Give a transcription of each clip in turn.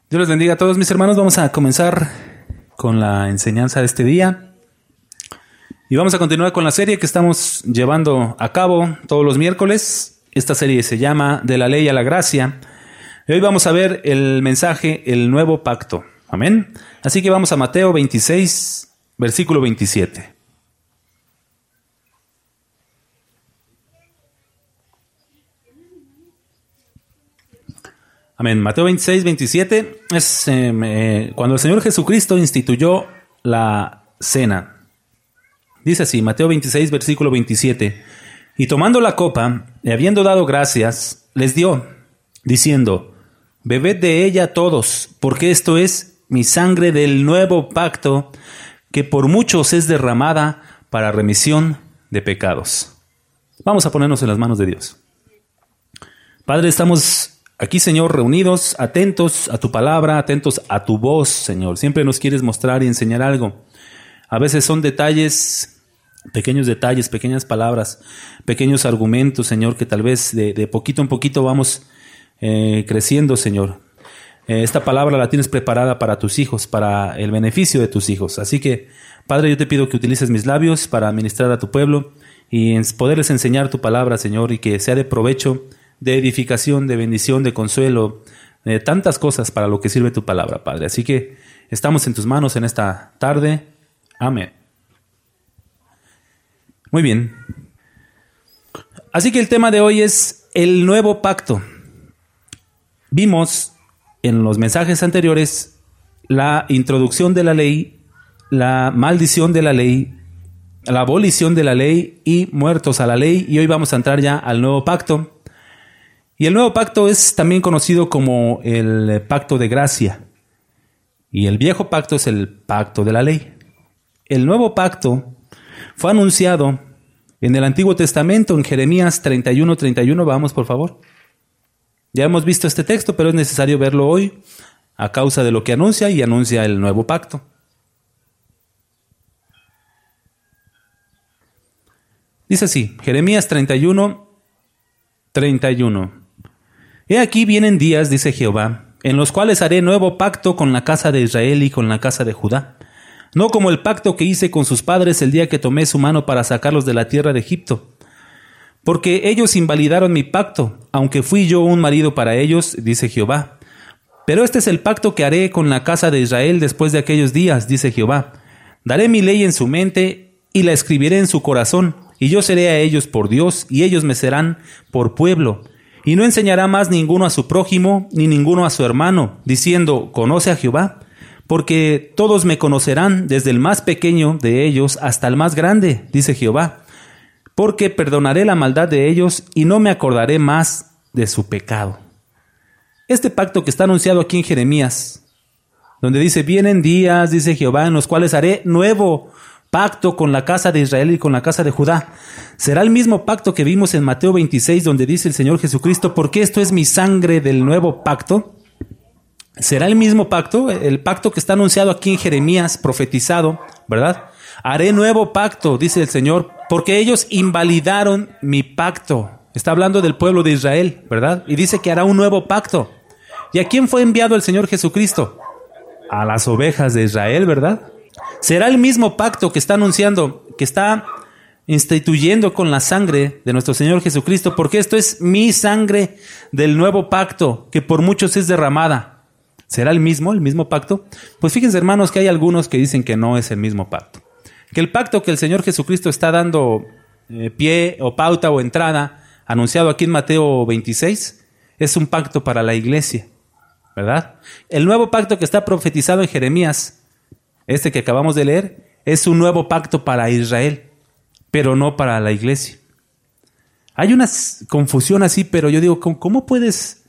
Dios les bendiga a todos mis hermanos. Vamos a comenzar con la enseñanza de este día. Y vamos a continuar con la serie que estamos llevando a cabo todos los miércoles. Esta serie se llama De la Ley a la Gracia. Y hoy vamos a ver el mensaje, el nuevo pacto. Amén. Así que vamos a Mateo 26, versículo 27. Amén. Mateo 26, 27 es cuando el Señor Jesucristo instituyó la cena. Dice así, Mateo 26, versículo 27. Y tomando la copa, y habiendo dado gracias, les dio, diciendo, bebed de ella todos, porque esto es mi sangre del nuevo pacto, que por muchos es derramada para remisión de pecados. Vamos a ponernos en las manos de Dios. Padre, estamos aquí, Señor, reunidos, atentos a tu palabra, atentos a tu voz, Señor. Siempre nos quieres mostrar y enseñar algo. A veces son detalles, pequeñas palabras, pequeños argumentos, Señor, que tal vez de poquito en poquito vamos creciendo, Señor. Esta palabra la tienes preparada para tus hijos, para el beneficio de tus hijos. Así que, Padre, yo te pido que utilices mis labios para ministrar a tu pueblo y poderles enseñar tu palabra, Señor, y que sea de provecho, de edificación, de bendición, de consuelo, de tantas cosas para lo que sirve tu palabra, Padre. Así que estamos en tus manos en esta tarde. Amén. Muy bien. Así que el tema de hoy es el nuevo pacto. Vimos en los mensajes anteriores la introducción de la ley, la maldición de la ley, la abolición de la ley y muertos a la ley. Y hoy vamos a entrar ya al nuevo pacto. Y el nuevo pacto es también conocido como el pacto de gracia. Y el viejo pacto es el pacto de la ley. El nuevo pacto fue anunciado en el Antiguo Testamento, en Jeremías 31:31. Vamos, por favor. Ya hemos visto este texto, pero es necesario verlo hoy a causa de lo que anuncia y anuncia el nuevo pacto. Dice así, Jeremías 31:31. He aquí vienen días, dice Jehová, en los cuales haré nuevo pacto con la casa de Israel y con la casa de Judá, no como el pacto que hice con sus padres el día que tomé su mano para sacarlos de la tierra de Egipto. Porque ellos invalidaron mi pacto, aunque fui yo un marido para ellos, dice Jehová. Pero este es el pacto que haré con la casa de Israel después de aquellos días, dice Jehová. Daré mi ley en su mente y la escribiré en su corazón, y yo seré a ellos por Dios, y ellos me serán por pueblo. Y no enseñará más ninguno a su prójimo, ni ninguno a su hermano, diciendo, conoce a Jehová, porque todos me conocerán, desde el más pequeño de ellos hasta el más grande, dice Jehová. Porque perdonaré la maldad de ellos, y no me acordaré más de su pecado. Este pacto que está anunciado aquí en Jeremías, donde dice, vienen días, dice Jehová, en los cuales haré nuevo pacto con la casa de Israel y con la casa de Judá. Será el mismo pacto que vimos en Mateo 26, donde dice el Señor Jesucristo, porque esto es mi sangre del nuevo pacto. Será el mismo pacto, el pacto que está anunciado aquí en Jeremías, profetizado, ¿verdad? Haré nuevo pacto, dice el Señor, porque ellos invalidaron mi pacto. Está hablando del pueblo de Israel, ¿verdad? Y dice que hará un nuevo pacto. ¿Y a quién fue enviado el Señor Jesucristo? A las ovejas de Israel, ¿verdad? Será el mismo pacto que está anunciando, que está instituyendo con la sangre de nuestro Señor Jesucristo, porque esto es mi sangre del nuevo pacto, que por muchos es derramada. ¿Será el mismo pacto? Pues fíjense, hermanos, que hay algunos que dicen que no es el mismo pacto. Que el pacto que el Señor Jesucristo está dando pie o pauta o entrada, anunciado aquí en Mateo 26, es un pacto para la iglesia, ¿verdad? El nuevo pacto que está profetizado en Jeremías, este que acabamos de leer, es un nuevo pacto para Israel, pero no para la iglesia. Hay una confusión así, pero yo digo, ¿cómo puedes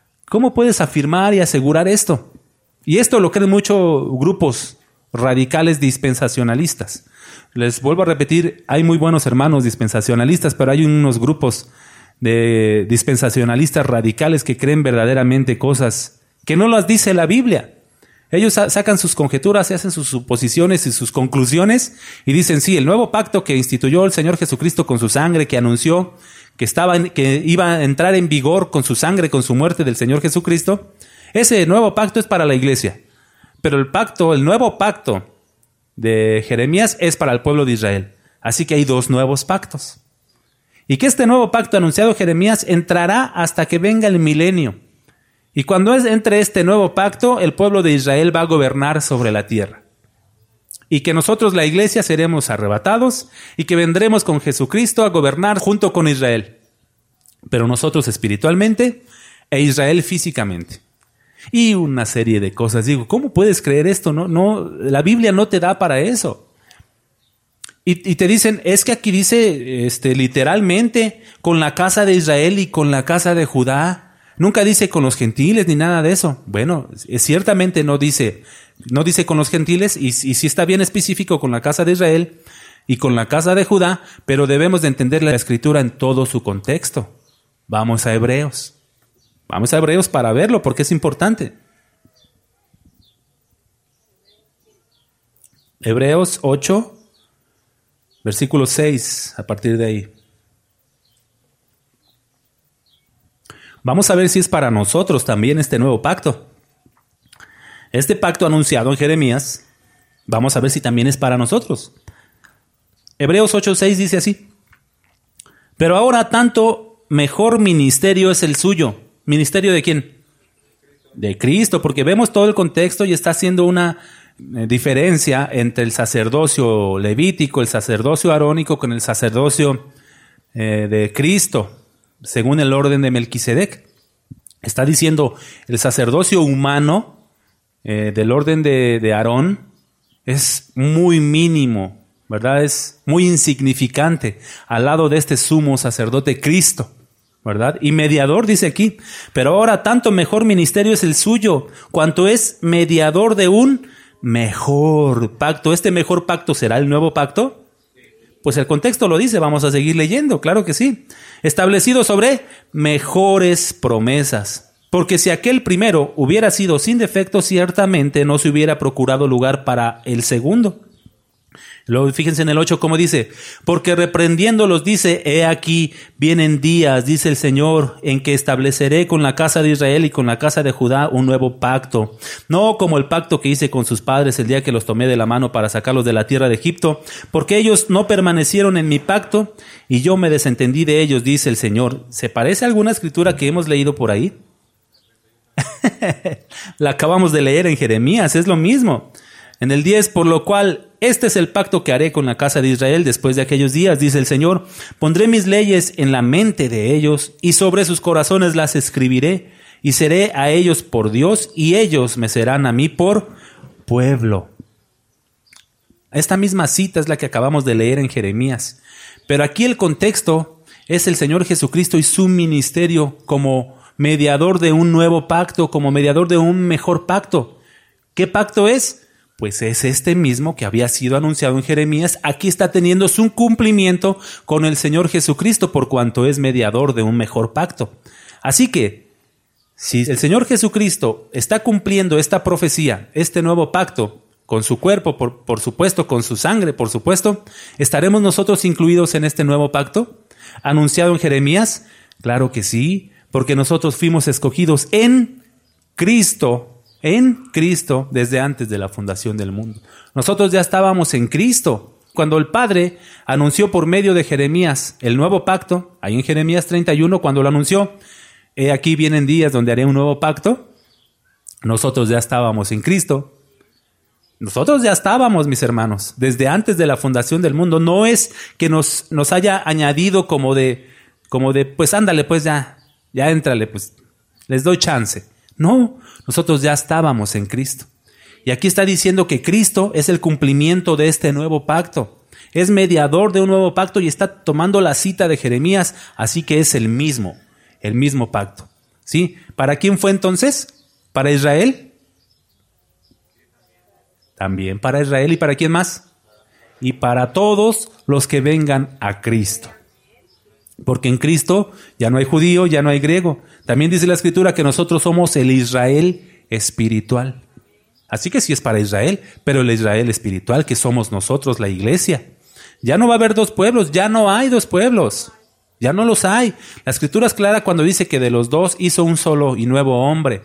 afirmar y asegurar esto? Y esto lo creen muchos grupos radicales dispensacionalistas. Les vuelvo a repetir, hay muy buenos hermanos dispensacionalistas, pero hay unos grupos de dispensacionalistas radicales que creen verdaderamente cosas que no las dice la Biblia. Ellos sacan sus conjeturas, hacen sus suposiciones y sus conclusiones y dicen, sí, el nuevo pacto que instituyó el Señor Jesucristo con su sangre, que anunció que iba a entrar en vigor con su sangre, con su muerte del Señor Jesucristo, Ese nuevo pacto es para la iglesia. Pero el nuevo pacto de Jeremías es para el pueblo de Israel. Así que hay dos nuevos pactos. Y que este nuevo pacto anunciado Jeremías entrará hasta que venga el milenio. Y cuando entre este nuevo pacto, el pueblo de Israel va a gobernar sobre la tierra. Y que nosotros, la iglesia, seremos arrebatados y que vendremos con Jesucristo a gobernar junto con Israel. Pero nosotros espiritualmente e Israel físicamente. Y una serie de cosas. Digo, ¿cómo puedes creer esto? No, la Biblia no te da para eso. Y te dicen, es que aquí dice literalmente con la casa de Israel y con la casa de Judá. Nunca dice con los gentiles ni nada de eso. Bueno, ciertamente no dice con los gentiles y sí está bien específico con la casa de Israel y con la casa de Judá, pero debemos de entender la Escritura en todo su contexto. Vamos a Hebreos. Vamos a Hebreos para verlo porque es importante. Hebreos 8, versículo 6, a partir de ahí. Vamos a ver si es para nosotros también este nuevo pacto. Este pacto anunciado en Jeremías, vamos a ver si también es para nosotros. Hebreos 8:6 dice así: pero ahora tanto mejor ministerio es el suyo. ¿Ministerio de quién? De Cristo, porque vemos todo el contexto y está haciendo una diferencia entre el sacerdocio levítico, el sacerdocio arónico con el sacerdocio de Cristo, según el orden de Melquisedec. Está diciendo el sacerdocio humano del orden de Aarón es muy mínimo, ¿verdad? Es muy insignificante al lado de este sumo sacerdote Cristo, ¿verdad? Y mediador dice aquí, pero ahora tanto mejor ministerio es el suyo, cuanto es mediador de un mejor pacto. ¿Este mejor pacto será el nuevo pacto? Pues el contexto lo dice, vamos a seguir leyendo, claro que sí. Establecido sobre mejores promesas. Porque si aquel primero hubiera sido sin defecto, ciertamente no se hubiera procurado lugar para el segundo. Luego fíjense en el 8 cómo dice, porque reprendiéndolos dice, he aquí, vienen días, dice el Señor, en que estableceré con la casa de Israel y con la casa de Judá un nuevo pacto. No como el pacto que hice con sus padres el día que los tomé de la mano para sacarlos de la tierra de Egipto, porque ellos no permanecieron en mi pacto y yo me desentendí de ellos, dice el Señor. ¿Se parece a alguna escritura que hemos leído por ahí? La acabamos de leer en Jeremías, es lo mismo. En el 10, por lo cual, este es el pacto que haré con la casa de Israel después de aquellos días, dice el Señor. Pondré mis leyes en la mente de ellos y sobre sus corazones las escribiré y seré a ellos por Dios y ellos me serán a mí por pueblo. Esta misma cita es la que acabamos de leer en Jeremías. Pero aquí el contexto es el Señor Jesucristo y su ministerio como mediador de un nuevo pacto, como mediador de un mejor pacto. ¿Qué pacto es? Pues es este mismo que había sido anunciado en Jeremías. Aquí está teniendo su cumplimiento con el Señor Jesucristo por cuanto es mediador de un mejor pacto. Así que, si el Señor Jesucristo está cumpliendo esta profecía, este nuevo pacto, con su cuerpo, por supuesto, con su sangre, por supuesto, ¿estaremos nosotros incluidos en este nuevo pacto? ¿Anunciado en Jeremías? Claro que sí, porque nosotros fuimos escogidos en Cristo desde antes de la fundación del mundo. Nosotros ya estábamos en Cristo. Cuando el Padre anunció por medio de Jeremías el nuevo pacto, ahí en Jeremías 31, cuando lo anunció, aquí vienen días donde haré un nuevo pacto, nosotros ya estábamos en Cristo. Nosotros ya estábamos, mis hermanos, desde antes de la fundación del mundo. No es que nos haya añadido como de, pues ándale, pues ya éntrale, pues les doy chance. No, nosotros ya estábamos en Cristo. Y aquí está diciendo que Cristo es el cumplimiento de este nuevo pacto. Es mediador de un nuevo pacto y está tomando la cita de Jeremías, así que es el mismo pacto. ¿Sí? ¿Para quién fue entonces? ¿Para Israel? También para Israel. ¿Y para quién más? Y para todos los que vengan a Cristo. Porque en Cristo ya no hay judío, ya no hay griego. También dice la Escritura que nosotros somos el Israel espiritual. Así que sí es para Israel, pero el Israel espiritual que somos nosotros, la iglesia. Ya no va a haber dos pueblos, ya no hay dos pueblos. Ya no los hay. La Escritura es clara cuando dice que de los dos hizo un solo y nuevo hombre.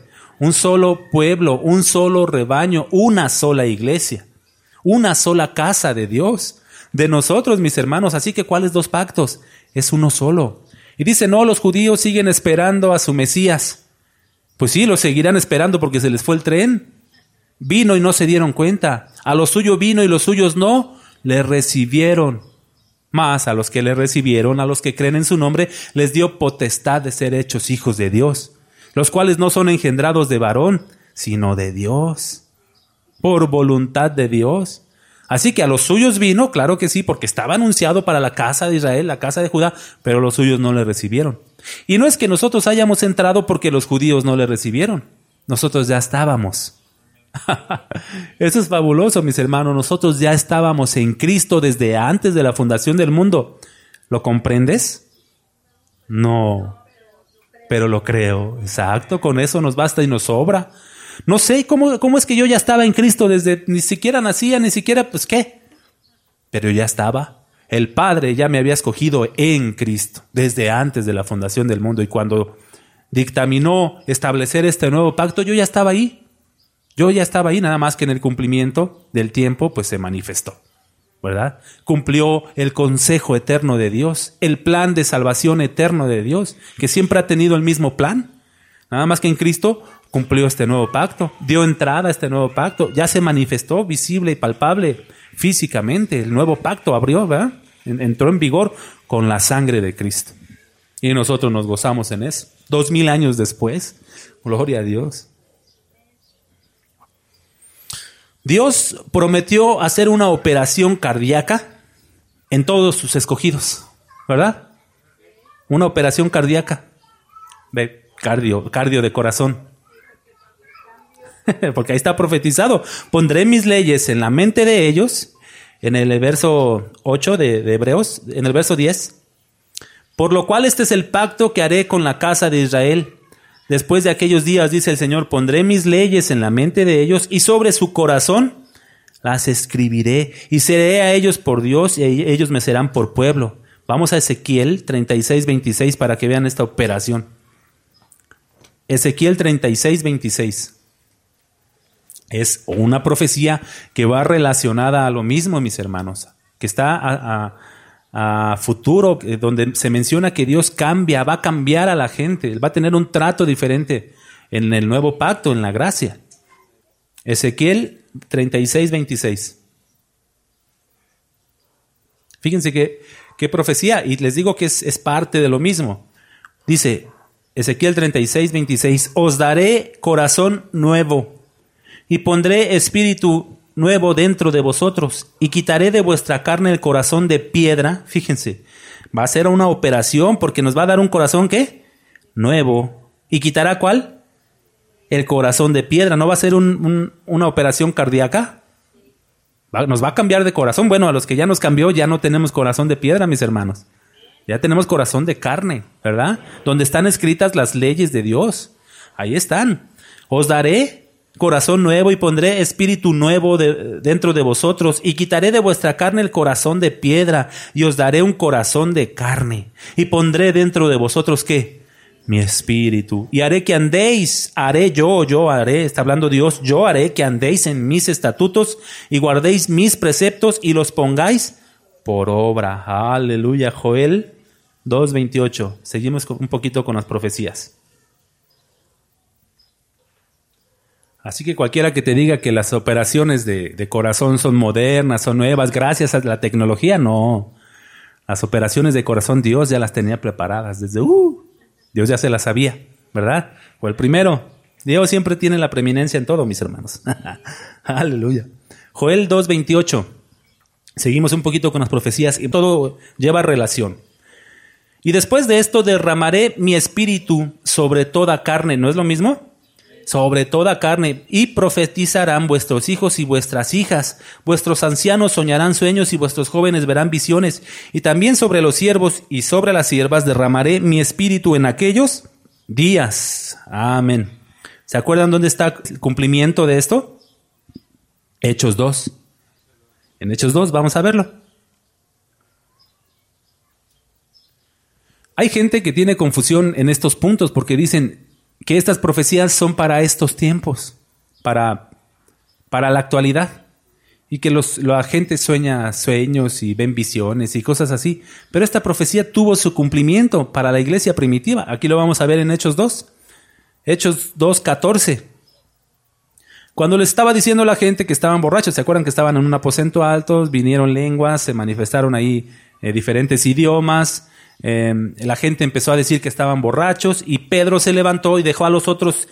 un solo pueblo, un solo rebaño, una sola iglesia, una sola casa de Dios, de nosotros, mis hermanos. Así que, ¿cuáles dos pactos? Es uno solo. Y dice, no, los judíos siguen esperando a su Mesías. Pues sí, lo seguirán esperando porque se les fue el tren. Vino y no se dieron cuenta. A lo suyo vino y los suyos no le recibieron. Mas a los que le recibieron, a los que creen en su nombre, les dio potestad de ser hechos hijos de Dios, los cuales no son engendrados de varón, sino de Dios, por voluntad de Dios. Así que a los suyos vino, claro que sí, porque estaba anunciado para la casa de Israel, la casa de Judá, pero los suyos no le recibieron. Y no es que nosotros hayamos entrado porque los judíos no le recibieron. Nosotros ya estábamos. Eso es fabuloso, mis hermanos. Nosotros ya estábamos en Cristo desde antes de la fundación del mundo. ¿Lo comprendes? No, pero lo creo. Exacto, con eso nos basta y nos sobra. No sé cómo es que yo ya estaba en Cristo desde, ni siquiera nacía, ni siquiera, pues qué. Pero ya estaba. El Padre ya me había escogido en Cristo desde antes de la fundación del mundo. Y cuando dictaminó establecer este nuevo pacto, yo ya estaba ahí. Yo ya estaba ahí, nada más que en el cumplimiento del tiempo, pues se manifestó, ¿verdad? Cumplió el consejo eterno de Dios, el plan de salvación eterno de Dios, que siempre ha tenido el mismo plan. Nada más que en Cristo cumplió este nuevo pacto, dio entrada a este nuevo pacto, ya se manifestó visible y palpable físicamente. El nuevo pacto abrió, ¿verdad? Entró en vigor con la sangre de Cristo. Y nosotros nos gozamos en eso. 2000 años después, gloria a Dios. Dios prometió hacer una operación cardíaca en todos sus escogidos, ¿verdad? Una operación cardíaca, de cardio de corazón. Porque ahí está profetizado. Pondré mis leyes en la mente de ellos, en el verso 8 de Hebreos, en el verso 10. Por lo cual este es el pacto que haré con la casa de Israel. Después de aquellos días, dice el Señor, pondré mis leyes en la mente de ellos y sobre su corazón las escribiré y seré a ellos por Dios y ellos me serán por pueblo. Vamos a Ezequiel 36, 26 para que vean esta operación. Ezequiel 36, 26. Es una profecía que va relacionada a lo mismo, mis hermanos, que está a futuro, donde se menciona que Dios va a cambiar a la gente, Él va a tener un trato diferente en el nuevo pacto, en la gracia. Ezequiel 36, 26. Fíjense qué profecía, y les digo que es parte de lo mismo. Dice Ezequiel 36, 26, os daré corazón nuevo y pondré espíritu nuevo dentro de vosotros y quitaré de vuestra carne el corazón de piedra. Fíjense, va a ser una operación porque nos va a dar un corazón ¿qué? Nuevo. ¿Y quitará cuál? El corazón de piedra. ¿No va a ser una operación cardíaca? Nos va a cambiar de corazón. Bueno, a los que ya nos cambió ya no tenemos corazón de piedra, mis hermanos. Ya tenemos corazón de carne, ¿verdad? Donde están escritas las leyes de Dios. Ahí están. Os daré corazón nuevo y pondré espíritu nuevo dentro de vosotros y quitaré de vuestra carne el corazón de piedra y os daré un corazón de carne y pondré dentro de vosotros ¿qué? Mi espíritu y haré que andéis, yo haré, está hablando Dios, yo haré que andéis en mis estatutos y guardéis mis preceptos y los pongáis por obra. Aleluya. Joel 2:28. Seguimos un poquito con las profecías. Así que cualquiera que te diga que las operaciones de corazón son modernas, son nuevas, gracias a la tecnología, no. Las operaciones de corazón Dios ya las tenía preparadas desde... Dios ya se las sabía, ¿verdad? Fue el primero. Dios siempre tiene la preeminencia en todo, mis hermanos. Aleluya. Joel 2:28. Seguimos un poquito con las profecías y todo lleva relación. Y después de esto derramaré mi espíritu sobre toda carne. ¿No es lo mismo? Sobre toda carne, y profetizarán vuestros hijos y vuestras hijas, vuestros ancianos soñarán sueños y vuestros jóvenes verán visiones, y también sobre los siervos y sobre las siervas derramaré mi espíritu en aquellos días. Amén. ¿Se acuerdan dónde está el cumplimiento de esto? Hechos 2. En Hechos 2 vamos a verlo. Hay gente que tiene confusión en estos puntos porque dicen, que estas profecías son para estos tiempos, para la actualidad, y que la gente sueña sueños y ven visiones y cosas así. Pero esta profecía tuvo su cumplimiento para la iglesia primitiva. Aquí lo vamos a ver en Hechos 2. Hechos 2:14. Cuando le estaba diciendo a la gente que estaban borrachos, ¿se acuerdan que estaban en un aposento alto? Vinieron lenguas, se manifestaron ahí diferentes idiomas. La gente empezó a decir que estaban borrachos y Pedro se levantó y dejó a los otros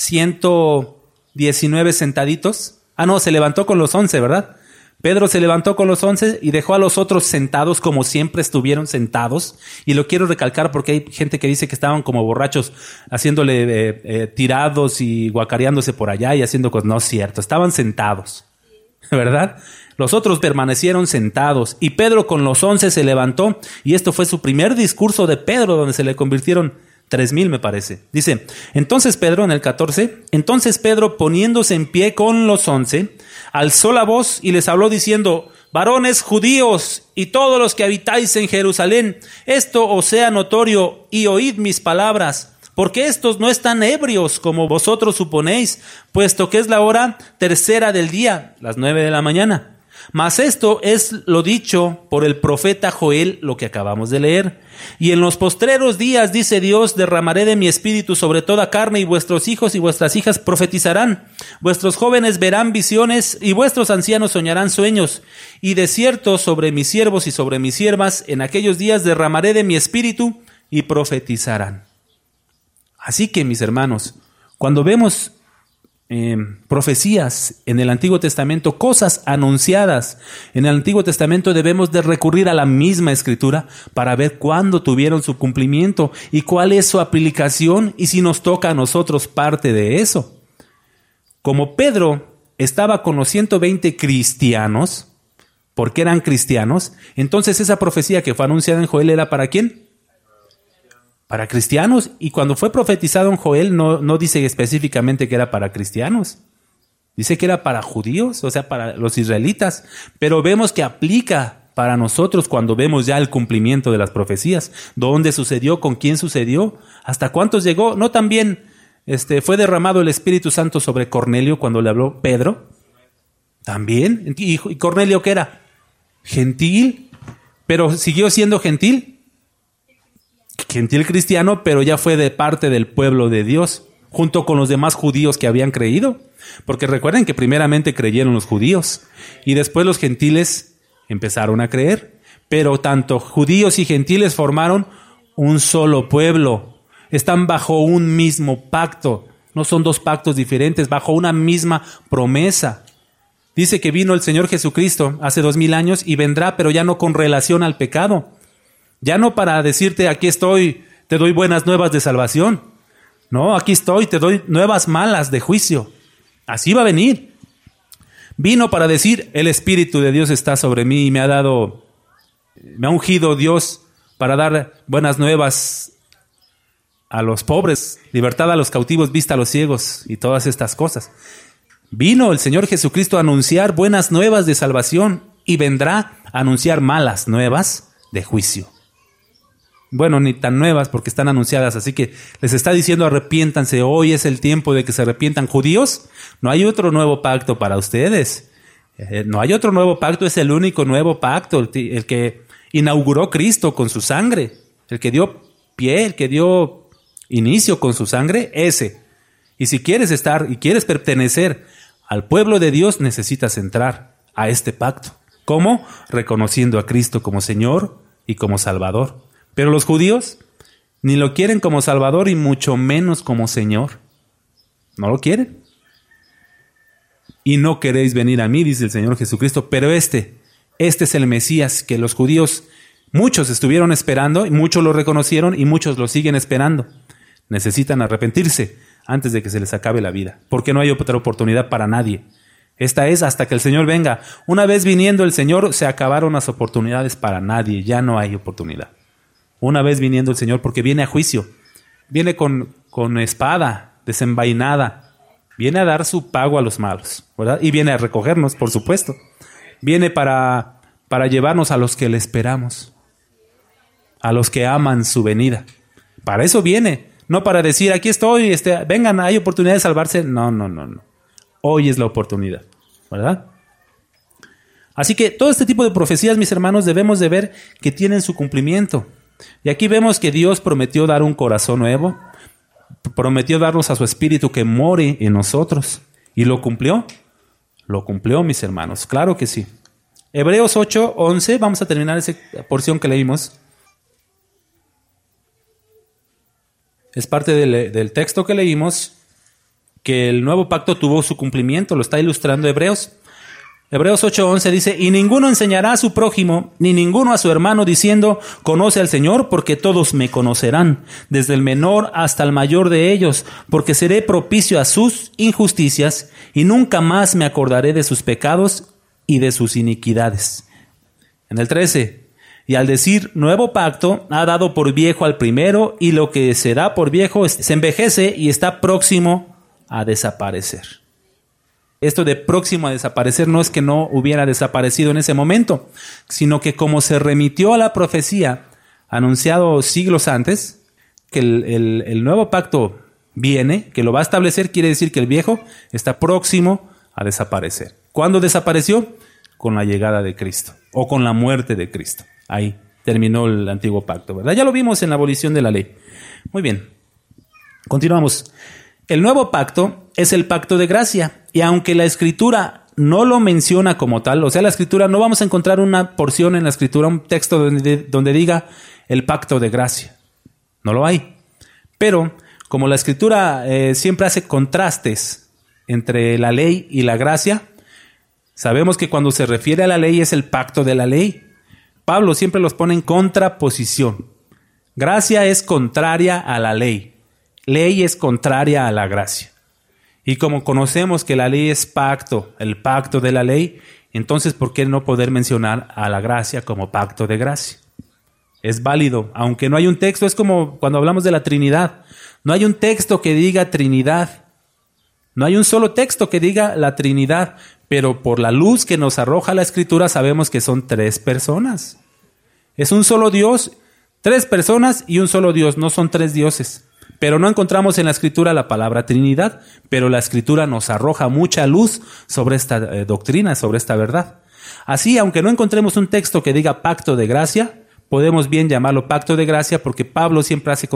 119 sentaditos. No, se levantó con los 11, ¿verdad? Pedro se levantó con los 11 y dejó a los otros sentados como siempre estuvieron sentados. Y lo quiero recalcar porque hay gente que dice que estaban como borrachos, haciéndole tirados y guacareándose por allá y haciendo cosas. No es cierto, estaban sentados, ¿verdad? Los otros permanecieron sentados y Pedro con los 11 se levantó y esto fue su primer discurso de Pedro, donde se le convirtieron 3,000, me parece. Dice, entonces Pedro, en el 14, entonces Pedro, poniéndose en pie con los 11, alzó la voz y les habló diciendo, varones judíos y todos los que habitáis en Jerusalén, esto os sea notorio y oíd mis palabras, porque estos no están ebrios como vosotros suponéis, puesto que es la hora tercera del día, las 9 de la mañana. Mas esto es lo dicho por el profeta Joel, lo que acabamos de leer. Y en los postreros días, dice Dios, derramaré de mi espíritu sobre toda carne, y vuestros hijos y vuestras hijas profetizarán. Vuestros jóvenes verán visiones, y vuestros ancianos soñarán sueños. Y de cierto, sobre mis siervos y sobre mis siervas, en aquellos días derramaré de mi espíritu, y profetizarán. Así que, mis hermanos, cuando vemos profecías en el Antiguo Testamento, cosas anunciadas en el Antiguo Testamento, debemos de recurrir a la misma Escritura para ver cuándo tuvieron su cumplimiento y cuál es su aplicación y si nos toca a nosotros parte de eso. Como Pedro estaba con los 120 cristianos, porque eran cristianos, entonces esa profecía que fue anunciada en Joel era ¿para quién? Para cristianos. Y cuando fue profetizado en Joel no dice específicamente que era para cristianos. Dice que era para judíos, o sea, para los israelitas. Pero vemos que aplica para nosotros cuando vemos ya el cumplimiento de las profecías. ¿Dónde sucedió? ¿Con quién sucedió? ¿Hasta cuántos llegó? ¿No también fue derramado el Espíritu Santo sobre Cornelio cuando le habló Pedro? ¿También? ¿Y Cornelio qué era? Gentil. ¿Pero siguió siendo gentil? Gentil cristiano, pero ya fue de parte del pueblo de Dios, junto con los demás judíos que habían creído. Porque recuerden que primeramente creyeron los judíos y después los gentiles empezaron a creer. Pero tanto judíos y gentiles formaron un solo pueblo. Están bajo un mismo pacto. No son dos pactos diferentes, bajo una misma promesa. Dice que vino el Señor Jesucristo hace 2000 años y vendrá, pero ya no con relación al pecado. Ya no para decirte, aquí estoy, te doy buenas nuevas de salvación. No, aquí estoy, te doy nuevas malas de juicio. Así va a venir. Vino para decir, el Espíritu de Dios está sobre mí y me ha ungido Dios para dar buenas nuevas a los pobres, libertad a los cautivos, vista a los ciegos y todas estas cosas. Vino el Señor Jesucristo a anunciar buenas nuevas de salvación y vendrá a anunciar malas nuevas de juicio. Bueno, ni tan nuevas porque están anunciadas, así que les está diciendo arrepiéntanse, hoy es el tiempo de que se arrepientan. Judíos, no hay otro nuevo pacto para ustedes, no hay otro nuevo pacto, es el único nuevo pacto, el que inauguró Cristo con su sangre, el que dio pie, el que dio inicio con su sangre, ese. Y si quieres estar y quieres pertenecer al pueblo de Dios, necesitas entrar a este pacto. ¿Cómo? Reconociendo a Cristo como Señor y como Salvador. Pero los judíos ni lo quieren como Salvador y mucho menos como Señor. No lo quieren. Y no queréis venir a mí, dice el Señor Jesucristo, pero este es el Mesías que los judíos, muchos estuvieron esperando, y muchos lo reconocieron y muchos lo siguen esperando. Necesitan arrepentirse antes de que se les acabe la vida, porque no hay otra oportunidad para nadie. Esta es hasta que el Señor venga. Una vez viniendo el Señor, se acabaron las oportunidades para nadie, ya no hay oportunidad. Una vez viniendo el Señor, porque viene a juicio, viene con espada desenvainada, viene a dar su pago a los malos, ¿verdad? Y viene a recogernos, por supuesto. Viene para llevarnos a los que le esperamos, a los que aman su venida. Para eso viene. No para decir, aquí estoy, vengan, hay oportunidad de salvarse. No. Hoy es la oportunidad, ¿verdad? Así que todo este tipo de profecías, mis hermanos, debemos de ver que tienen su cumplimiento. Y aquí vemos que Dios prometió dar un corazón nuevo, prometió darnos a su Espíritu que more en nosotros. ¿Y lo cumplió? Lo cumplió, mis hermanos, claro que sí. Hebreos 8:11, vamos a terminar esa porción que leímos. Es parte del texto que leímos, que el nuevo pacto tuvo su cumplimiento, lo está ilustrando Hebreos. Hebreos 8:11 dice, y ninguno enseñará a su prójimo, ni ninguno a su hermano, diciendo, conoce al Señor, porque todos me conocerán, desde el menor hasta el mayor de ellos, porque seré propicio a sus injusticias, y nunca más me acordaré de sus pecados y de sus iniquidades. En el 13, y al decir nuevo pacto, ha dado por viejo al primero, y lo que se da por viejo se envejece y está próximo a desaparecer. Esto de próximo a desaparecer no es que no hubiera desaparecido en ese momento, sino que como se remitió a la profecía anunciado siglos antes, que el nuevo pacto viene, que lo va a establecer, quiere decir que el viejo está próximo a desaparecer. ¿Cuándo desapareció? Con la llegada de Cristo o con la muerte de Cristo. Ahí terminó el antiguo pacto, ¿verdad? Ya lo vimos en la abolición de la ley. Muy bien, continuamos. El nuevo pacto es el pacto de gracia, y aunque la Escritura no lo menciona como tal, o sea, la Escritura, no vamos a encontrar una porción en la Escritura, un texto donde diga el pacto de gracia. No lo hay. Pero como la Escritura siempre hace contrastes entre la ley y la gracia, sabemos que cuando se refiere a la ley es el pacto de la ley. Pablo siempre los pone en contraposición. Gracia es contraria a la ley. Ley es contraria a la gracia. Y como conocemos que la ley es pacto, el pacto de la ley, entonces ¿por qué no poder mencionar a la gracia como pacto de gracia? Es válido, aunque no hay un texto, es como cuando hablamos de la Trinidad. No hay un texto que diga Trinidad. No hay un solo texto que diga la Trinidad, pero por la luz que nos arroja la Escritura sabemos que son 3 personas. Es un solo Dios, 3 personas y un solo Dios, no son 3 dioses. Pero no encontramos en la Escritura la palabra Trinidad, pero la Escritura nos arroja mucha luz sobre esta doctrina, sobre esta verdad. Así, aunque no encontremos un texto que diga pacto de gracia, podemos bien llamarlo pacto de gracia porque Pablo siempre hace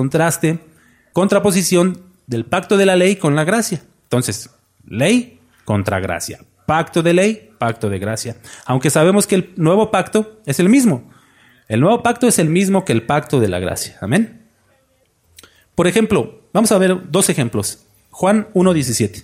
contraposición del pacto de la ley con la gracia. Entonces, ley contra gracia. Pacto de ley, pacto de gracia. Aunque sabemos que el nuevo pacto es el mismo. El nuevo pacto es el mismo que el pacto de la gracia. Amén. Por ejemplo, vamos a ver 2 ejemplos. Juan 1:17.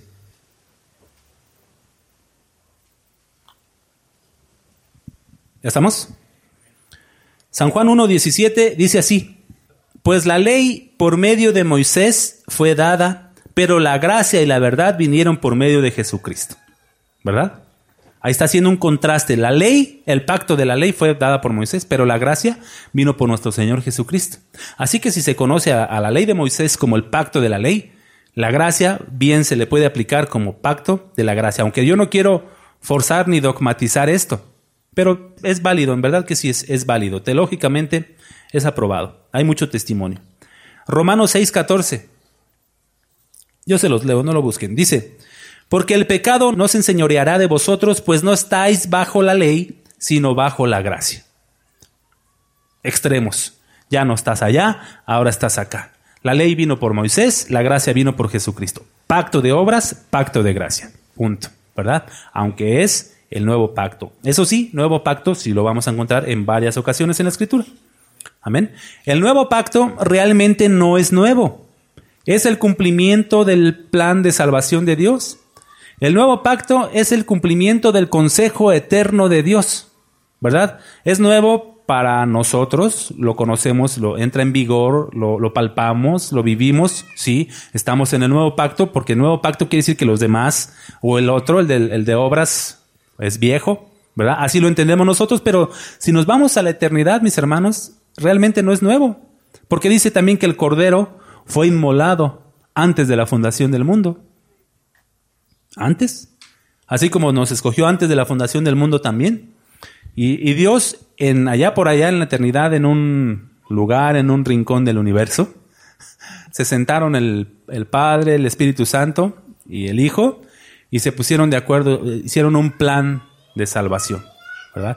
¿Ya estamos? San Juan 1:17 dice así: pues la ley por medio de Moisés fue dada, pero la gracia y la verdad vinieron por medio de Jesucristo. ¿Verdad? Ahí está haciendo un contraste. La ley, el pacto de la ley fue dada por Moisés, pero la gracia vino por nuestro Señor Jesucristo. Así que si se conoce a la ley de Moisés como el pacto de la ley, la gracia bien se le puede aplicar como pacto de la gracia. Aunque yo no quiero forzar ni dogmatizar esto, pero es válido, en verdad que sí es válido. Teológicamente es aprobado. Hay mucho testimonio. Romanos 6:14. Yo se los leo, no lo busquen. Dice: porque el pecado no se enseñoreará de vosotros, pues no estáis bajo la ley, sino bajo la gracia. Extremos. Ya no estás allá, ahora estás acá. La ley vino por Moisés, la gracia vino por Jesucristo. Pacto de obras, pacto de gracia. Punto. ¿Verdad? Aunque es el nuevo pacto. Eso sí, nuevo pacto sí lo vamos a encontrar en varias ocasiones en la Escritura. Amén. El nuevo pacto realmente no es nuevo. Es el cumplimiento del plan de salvación de Dios. El nuevo pacto es el cumplimiento del consejo eterno de Dios, ¿verdad? Es nuevo para nosotros, lo conocemos, lo entra en vigor, lo palpamos, lo vivimos, sí, estamos en el nuevo pacto, porque el nuevo pacto quiere decir que los demás, o el otro, el de obras, es viejo, ¿verdad? Así lo entendemos nosotros, pero si nos vamos a la eternidad, mis hermanos, realmente no es nuevo, porque dice también que el Cordero fue inmolado antes de la fundación del mundo. Antes, así como nos escogió antes de la fundación del mundo también. Y Dios, allá por allá en la eternidad, en un lugar, en un rincón del universo, se sentaron el Padre, el Espíritu Santo y el Hijo y se pusieron de acuerdo, hicieron un plan de salvación, ¿verdad?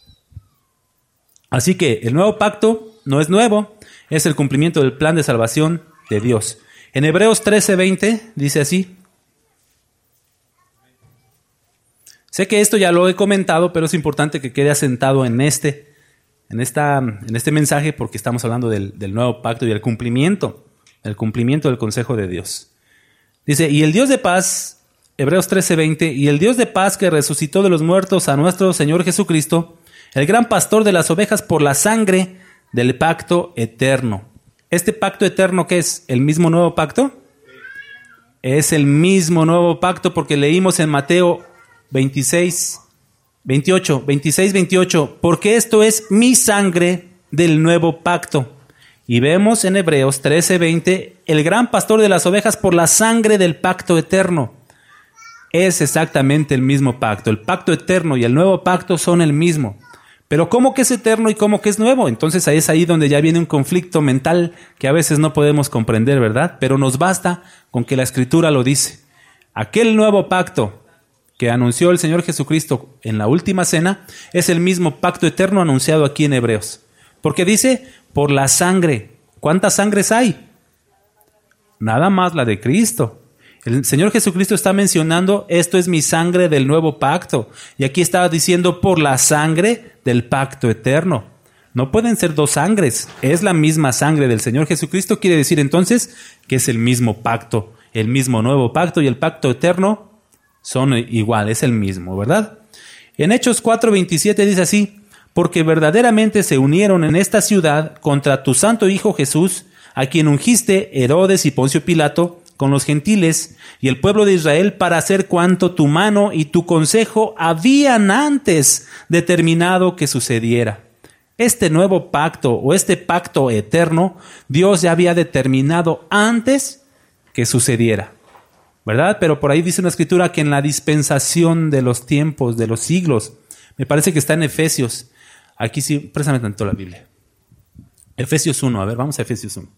Así que el nuevo pacto no es nuevo, es el cumplimiento del plan de salvación de Dios. En Hebreos 13:20 dice así. Sé que esto ya lo he comentado, pero es importante que quede asentado en este mensaje porque estamos hablando del nuevo pacto y el cumplimiento del consejo de Dios. Dice, y el Dios de paz, Hebreos 13:20, y el Dios de paz que resucitó de los muertos a nuestro Señor Jesucristo, el gran pastor de las ovejas por la sangre del pacto eterno. ¿Este pacto eterno qué es? ¿El mismo nuevo pacto? Es el mismo nuevo pacto porque leímos en Mateo 26:28, porque esto es mi sangre del nuevo pacto. Y vemos en Hebreos 13:20, el gran pastor de las ovejas por la sangre del pacto eterno. Es exactamente el mismo pacto. El pacto eterno y el nuevo pacto son el mismo. Pero ¿cómo que es eterno y cómo que es nuevo? Entonces ahí es ahí donde ya viene un conflicto mental que a veces no podemos comprender, ¿verdad? Pero nos basta con que la Escritura lo dice. Aquel nuevo pacto que anunció el Señor Jesucristo en la última cena es el mismo pacto eterno anunciado aquí en Hebreos. Porque dice, por la sangre. ¿Cuántas sangres hay? Nada más la de Cristo. El Señor Jesucristo está mencionando, esto es mi sangre del nuevo pacto. Y aquí está diciendo, por la sangre del pacto eterno. No pueden ser dos sangres. Es la misma sangre del Señor Jesucristo. Quiere decir entonces que es el mismo pacto. El mismo nuevo pacto y el pacto eterno son igual, es el mismo, ¿verdad? En Hechos 4:27 dice así, porque verdaderamente se unieron en esta ciudad contra tu santo Hijo Jesús, a quien ungiste Herodes y Poncio Pilato, con los gentiles y el pueblo de Israel para hacer cuanto tu mano y tu consejo habían antes determinado que sucediera. Este nuevo pacto o este pacto eterno, Dios ya había determinado antes que sucediera, ¿verdad? Pero por ahí dice una escritura que en la dispensación de los tiempos, de los siglos, me parece que está en Efesios. Aquí sí, préstame tanto la Biblia. Efesios 1, a ver, vamos a Efesios 1.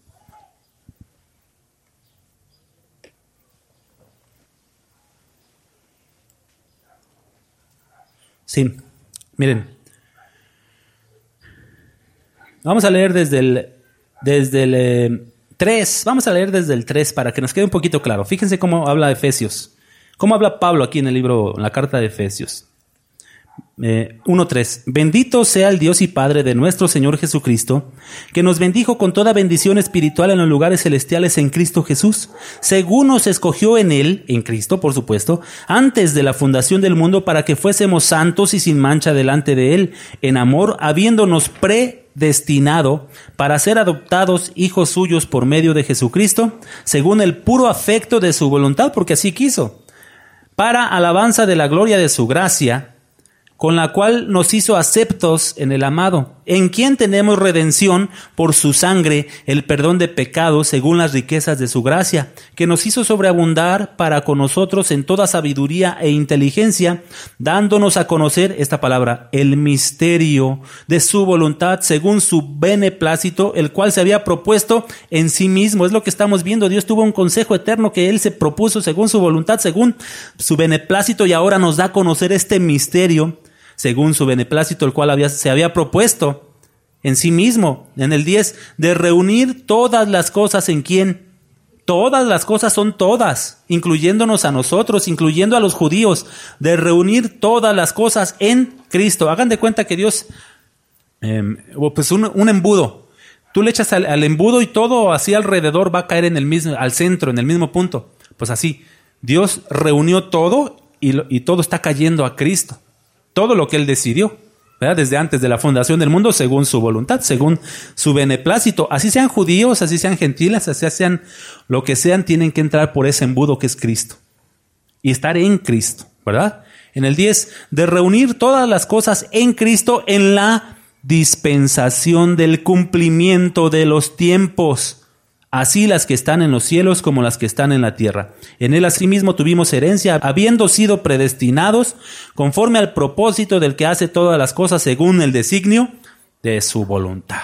Sí, miren. Vamos a leer desde el 3. Vamos a leer desde el 3 para que nos quede un poquito claro. Fíjense cómo habla Efesios. Cómo habla Pablo aquí en el libro, en la carta de Efesios. 1:3. Bendito sea el Dios y Padre de nuestro Señor Jesucristo, que nos bendijo con toda bendición espiritual en los lugares celestiales en Cristo Jesús, según nos escogió en Él, en Cristo por supuesto, antes de la fundación del mundo para que fuésemos santos y sin mancha delante de Él, en amor, habiéndonos predestinado para ser adoptados hijos suyos por medio de Jesucristo, según el puro afecto de su voluntad, porque así quiso, para alabanza de la gloria de su gracia, con la cual nos hizo aceptos en el amado, en quien tenemos redención por su sangre, el perdón de pecados según las riquezas de su gracia, que nos hizo sobreabundar para con nosotros en toda sabiduría e inteligencia, dándonos a conocer esta palabra, el misterio de su voluntad según su beneplácito, el cual se había propuesto en sí mismo. Es lo que estamos viendo. Dios tuvo un consejo eterno que Él se propuso según su voluntad, según su beneplácito, y ahora nos da a conocer este misterio según su beneplácito, el cual se había propuesto en sí mismo. En el 10, de reunir todas las cosas en quien. Todas las cosas son todas, incluyéndonos a nosotros, incluyendo a los judíos, de reunir todas las cosas en Cristo. Hagan de cuenta que Dios, pues un embudo. Tú le echas al embudo y todo así alrededor va a caer al centro, en el mismo punto. Pues así, Dios reunió todo y todo está cayendo a Cristo. Todo lo que Él decidió, ¿verdad? Desde antes de la fundación del mundo, según su voluntad, según su beneplácito. Así sean judíos, así sean gentiles, así sean lo que sean, tienen que entrar por ese embudo que es Cristo. Y estar en Cristo, ¿verdad? En el 10, de reunir todas las cosas en Cristo en la dispensación del cumplimiento de los tiempos. Así las que están en los cielos como las que están en la tierra. En Él asimismo tuvimos herencia, habiendo sido predestinados conforme al propósito del que hace todas las cosas según el designio de su voluntad.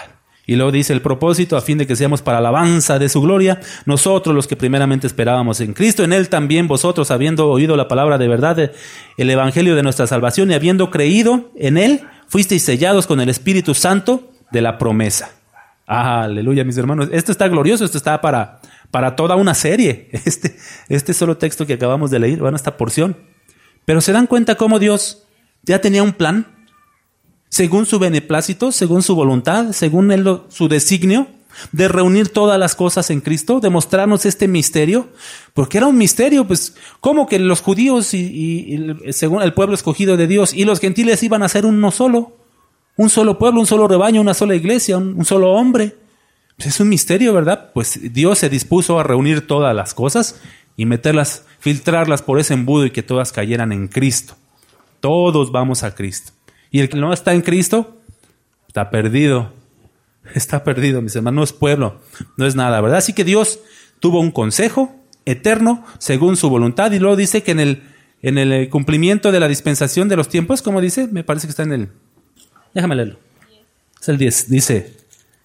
Y luego dice el propósito, a fin de que seamos para alabanza de su gloria, nosotros los que primeramente esperábamos en Cristo, en Él también vosotros, habiendo oído la palabra de verdad, el evangelio de nuestra salvación, y habiendo creído en Él, fuisteis sellados con el Espíritu Santo de la promesa. Aleluya, mis hermanos. Esto está glorioso, esto está para toda una serie. Este solo texto que acabamos de leer, bueno, esta porción. Pero ¿se dan cuenta cómo Dios ya tenía un plan? Según su beneplácito, según su voluntad, según su designio, de reunir todas las cosas en Cristo, de mostrarnos este misterio, porque era un misterio, pues, ¿cómo que los judíos y según el pueblo escogido de Dios y los gentiles iban a ser uno solo? Un solo pueblo, un solo rebaño, una sola iglesia, un solo hombre. Pues es un misterio, ¿verdad? Pues Dios se dispuso a reunir todas las cosas y meterlas, filtrarlas por ese embudo y que todas cayeran en Cristo. Todos vamos a Cristo. Y el que no está en Cristo, está perdido. Está perdido, mis hermanos. No es pueblo, no es nada, ¿verdad? Así que Dios tuvo un consejo eterno según su voluntad. Y luego dice que en el cumplimiento de la dispensación de los tiempos, ¿cómo dice? Me parece que está en el... Déjame leerlo. Es el 10. Dice,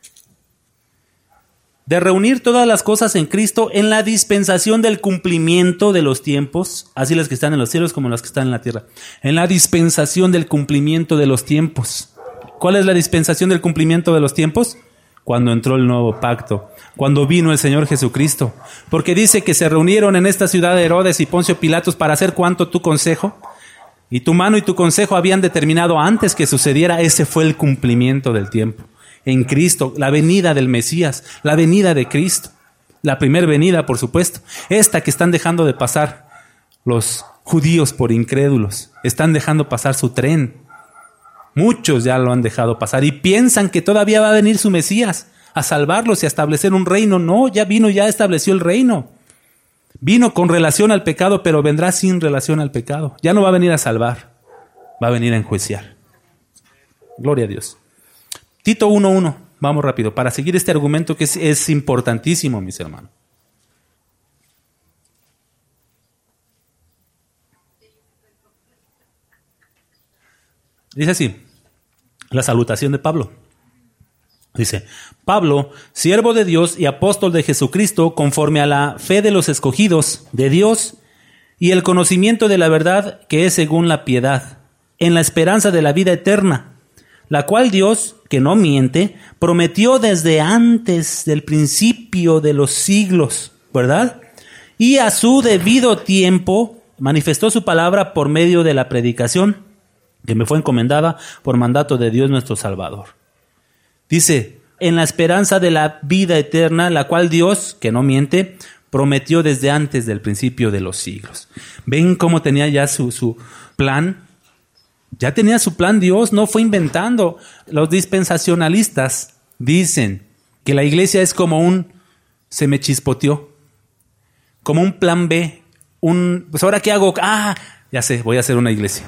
de reunir todas las cosas en Cristo en la dispensación del cumplimiento de los tiempos, así las que están en los cielos como las que están en la tierra. En la dispensación del cumplimiento de los tiempos. ¿Cuál es la dispensación del cumplimiento de los tiempos? Cuando entró el nuevo pacto, cuando vino el Señor Jesucristo. Porque dice que se reunieron en esta ciudad de Herodes y Poncio Pilatos para hacer cuanto tu consejo y tu mano y tu consejo habían determinado antes que sucediera. Ese fue el cumplimiento del tiempo. En Cristo, la venida del Mesías, la venida de Cristo, la primer venida, por supuesto, esta que están dejando de pasar los judíos por incrédulos, están dejando pasar su tren. Muchos ya lo han dejado pasar y piensan que todavía va a venir su Mesías a salvarlos y a establecer un reino. No, ya vino, ya estableció el reino. Vino con relación al pecado, pero vendrá sin relación al pecado. Ya no va a venir a salvar, va a venir a enjuiciar. Gloria a Dios. Tito 1:1, vamos rápido, para seguir este argumento que es importantísimo, mis hermanos. Dice así, la salutación de Pablo. Dice, Pablo, siervo de Dios y apóstol de Jesucristo, conforme a la fe de los escogidos de Dios y el conocimiento de la verdad que es según la piedad, en la esperanza de la vida eterna, la cual Dios, que no miente, prometió desde antes del principio de los siglos, ¿verdad? Y a su debido tiempo manifestó su palabra por medio de la predicación, que me fue encomendada por mandato de Dios nuestro Salvador. Dice, en la esperanza de la vida eterna, la cual Dios, que no miente, prometió desde antes del principio de los siglos. ¿Ven cómo tenía ya su plan? Ya tenía su plan Dios, no fue inventando. Los dispensacionalistas dicen que la iglesia es como se me chispoteó, como un plan B, pues ahora ¿qué hago? Ya sé, voy a hacer una iglesia.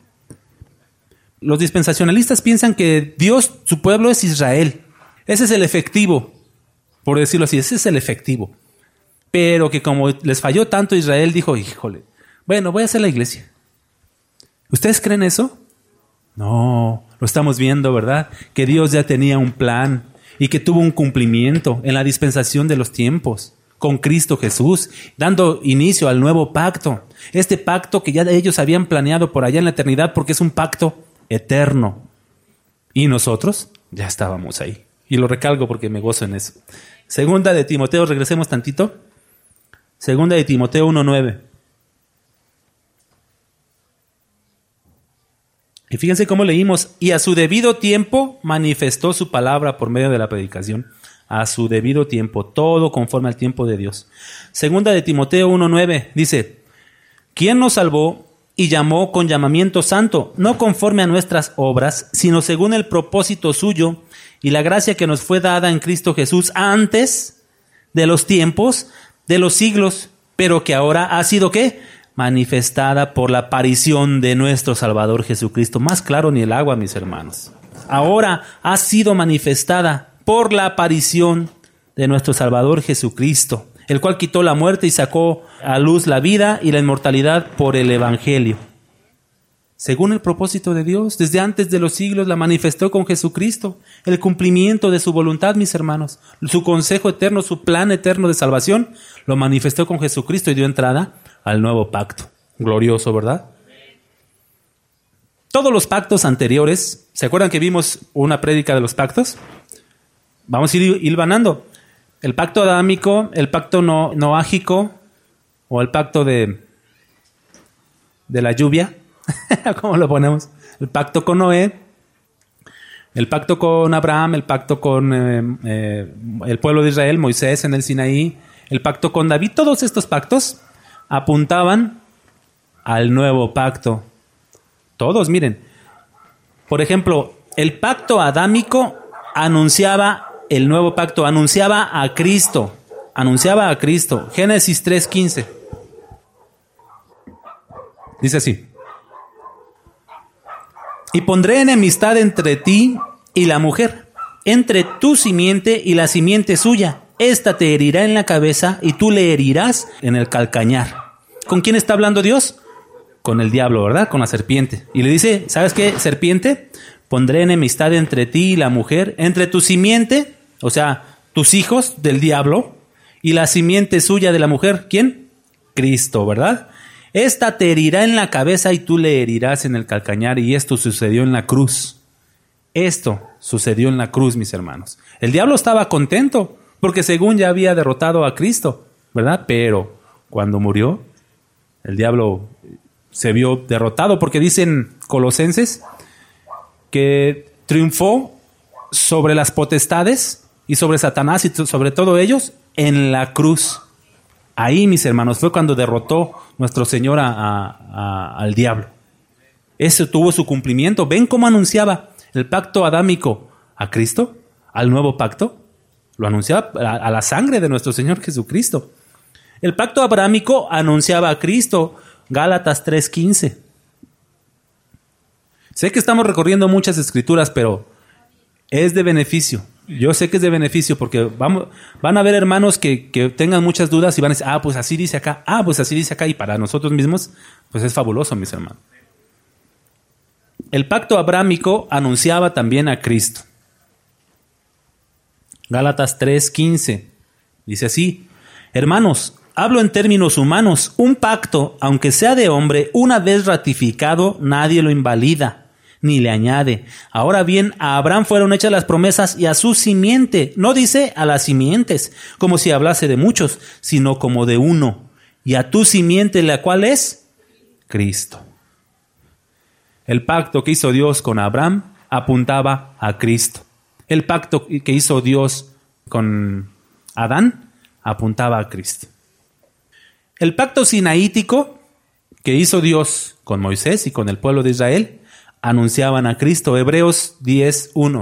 Los dispensacionalistas piensan que Dios, su pueblo es Israel. Ese es el efectivo, por decirlo así, ese es el efectivo. Pero que como les falló tanto Israel, dijo, híjole, bueno, voy a hacer la iglesia. ¿Ustedes creen eso? No, lo estamos viendo, ¿verdad? Que Dios ya tenía un plan y que tuvo un cumplimiento en la dispensación de los tiempos con Cristo Jesús, dando inicio al nuevo pacto. Este pacto que ya ellos habían planeado por allá en la eternidad porque es un pacto eterno. Y nosotros ya estábamos ahí. Y lo recalco porque me gozo en eso. Segunda de Timoteo, regresemos tantito. Segunda de Timoteo 1:9. Y fíjense cómo leímos, y a su debido tiempo manifestó su palabra por medio de la predicación. A su debido tiempo, todo conforme al tiempo de Dios. Segunda de Timoteo 1:9 dice, ¿quién nos salvó y llamó con llamamiento santo, no conforme a nuestras obras, sino según el propósito suyo y la gracia que nos fue dada en Cristo Jesús antes de los tiempos, de los siglos, pero que ahora ha sido ¿qué? Manifestada por la aparición de nuestro Salvador Jesucristo. Más claro ni el agua, mis hermanos. Ahora ha sido manifestada por la aparición de nuestro Salvador Jesucristo, el cual quitó la muerte y sacó a luz la vida y la inmortalidad por el Evangelio. según el propósito de Dios. Desde antes de los siglos la manifestó con Jesucristo, el cumplimiento de su voluntad, mis hermanos. Su consejo eterno, su plan eterno de salvación, lo manifestó con Jesucristo y dio entrada al nuevo pacto. Glorioso, ¿verdad? Todos los pactos anteriores, ¿se acuerdan que vimos una prédica de los pactos? Vamos a ir hilvanando. El pacto adámico, el pacto noágico, o el pacto de la lluvia, ¿cómo lo ponemos? El pacto con Noé, el pacto con Abraham, el pacto con el pueblo de Israel, Moisés en el Sinaí, el pacto con David. Todos estos pactos apuntaban al nuevo pacto. Todos, miren. Por ejemplo, el pacto adámico anunciaba el nuevo pacto, anunciaba a Cristo. Anunciaba a Cristo. Génesis 3:15. Dice así: y pondré enemistad entre ti y la mujer, entre tu simiente y la simiente suya. Esta te herirá en la cabeza y tú le herirás en el calcañar. ¿Con quién está hablando Dios? Con el diablo, ¿verdad? Con la serpiente. Y le dice, ¿sabes qué, serpiente? Pondré enemistad entre ti y la mujer, entre tu simiente, o sea, tus hijos del diablo, y la simiente suya de la mujer. ¿Quién? Cristo, ¿verdad? Esta te herirá en la cabeza y tú le herirás en el calcañar. Y esto sucedió en la cruz. Esto sucedió en la cruz, mis hermanos. El diablo estaba contento porque según ya había derrotado a Cristo, ¿verdad? Pero cuando murió, el diablo se vio derrotado, porque dicen Colosenses que triunfó sobre las potestades y sobre Satanás y sobre todo ellos en la cruz. Ahí, mis hermanos, fue cuando derrotó nuestro Señor al diablo. Eso tuvo su cumplimiento. ¿Ven cómo anunciaba el pacto adámico a Cristo? Al nuevo pacto. Lo anunciaba a la sangre de nuestro Señor Jesucristo. El pacto abrámico anunciaba a Cristo. Gálatas 3:15. Sé que estamos recorriendo muchas escrituras, pero es de beneficio. Yo sé que es de beneficio porque van a haber hermanos que tengan muchas dudas y van a decir, pues así dice acá, pues así dice acá. Y para nosotros mismos, pues es fabuloso, mis hermanos. El pacto abrámico anunciaba también a Cristo. Gálatas 3:15. Dice así: hermanos, hablo en términos humanos. Un pacto, aunque sea de hombre, una vez ratificado, nadie lo invalida ni le añade. Ahora bien, a Abraham fueron hechas las promesas y a su simiente. No dice a las simientes, como si hablase de muchos, sino como de uno. Y a tu simiente, la cual es Cristo. El pacto que hizo Dios con Abraham apuntaba a Cristo. El pacto que hizo Dios con Adán apuntaba a Cristo. El pacto sinaítico que hizo Dios con Moisés y con el pueblo de Israel anunciaban a Cristo. Hebreos 10:1.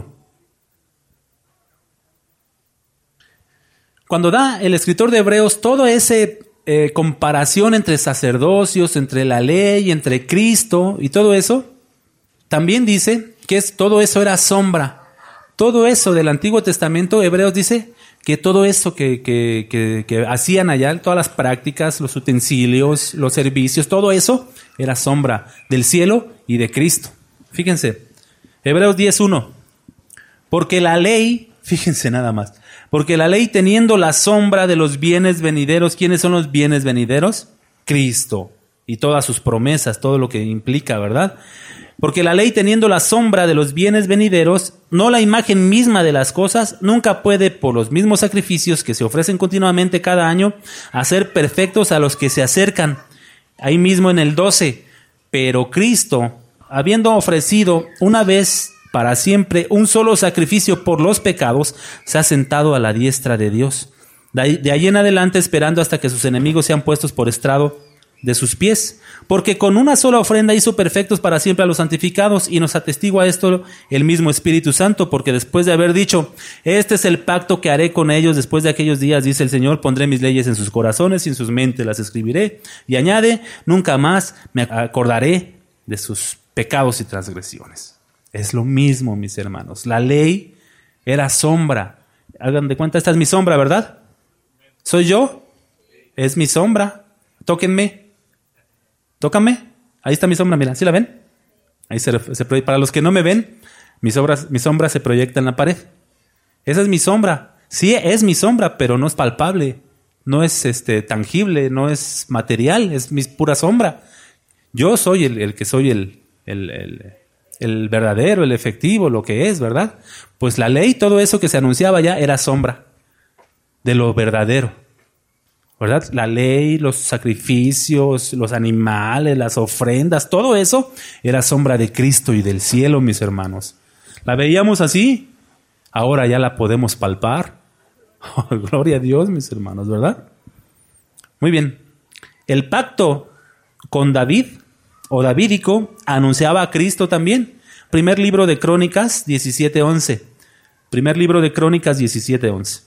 Cuando da el escritor de Hebreos toda esa comparación entre sacerdocios, entre la ley, entre Cristo y todo eso, también dice que todo eso era sombra. Todo eso del Antiguo Testamento, Hebreos dice que todo eso que hacían allá, todas las prácticas, los utensilios, los servicios, todo eso era sombra del cielo y de Cristo. Fíjense, Hebreos 10:1. Porque la ley, fíjense nada más, porque la ley teniendo la sombra de los bienes venideros, ¿quiénes son los bienes venideros? Cristo y todas sus promesas, todo lo que implica, ¿verdad? Porque la ley teniendo la sombra de los bienes venideros, no la imagen misma de las cosas, nunca puede, por los mismos sacrificios que se ofrecen continuamente cada año, hacer perfectos a los que se acercan. Ahí mismo en el 12, pero Cristo, habiendo ofrecido una vez para siempre un solo sacrificio por los pecados, se ha sentado a la diestra de Dios. De ahí en adelante esperando hasta que sus enemigos sean puestos por estrado de sus pies. Porque con una sola ofrenda hizo perfectos para siempre a los santificados, y nos atestigua esto el mismo Espíritu Santo, porque después de haber dicho, este es el pacto que haré con ellos después de aquellos días, dice el Señor, pondré mis leyes en sus corazones y en sus mentes las escribiré. Y añade, nunca más me acordaré de sus pecados y transgresiones. Es lo mismo, mis hermanos. La ley era sombra. Hagan de cuenta, esta es mi sombra, ¿verdad? ¿Soy yo? Es mi sombra. Tóquenme. Tócame. Ahí está mi sombra, mira. ¿Sí la ven? Ahí para los que no me ven, mi sombra se proyecta en la pared. Esa es mi sombra. Sí, es mi sombra, pero no es palpable. No es tangible, no es material, es mi pura sombra. Yo soy el que soy el verdadero, el efectivo, lo que es, ¿verdad? Pues la ley, todo eso que se anunciaba ya era sombra de lo verdadero, ¿verdad? La ley, los sacrificios, los animales, las ofrendas, todo eso era sombra de Cristo y del cielo, mis hermanos. La veíamos así, ahora ya la podemos palpar. Oh, gloria a Dios, mis hermanos, ¿verdad? Muy bien. El pacto con David o davídico anunciaba a Cristo también. Primer libro de Crónicas 17:11. Primer libro de Crónicas 17:11.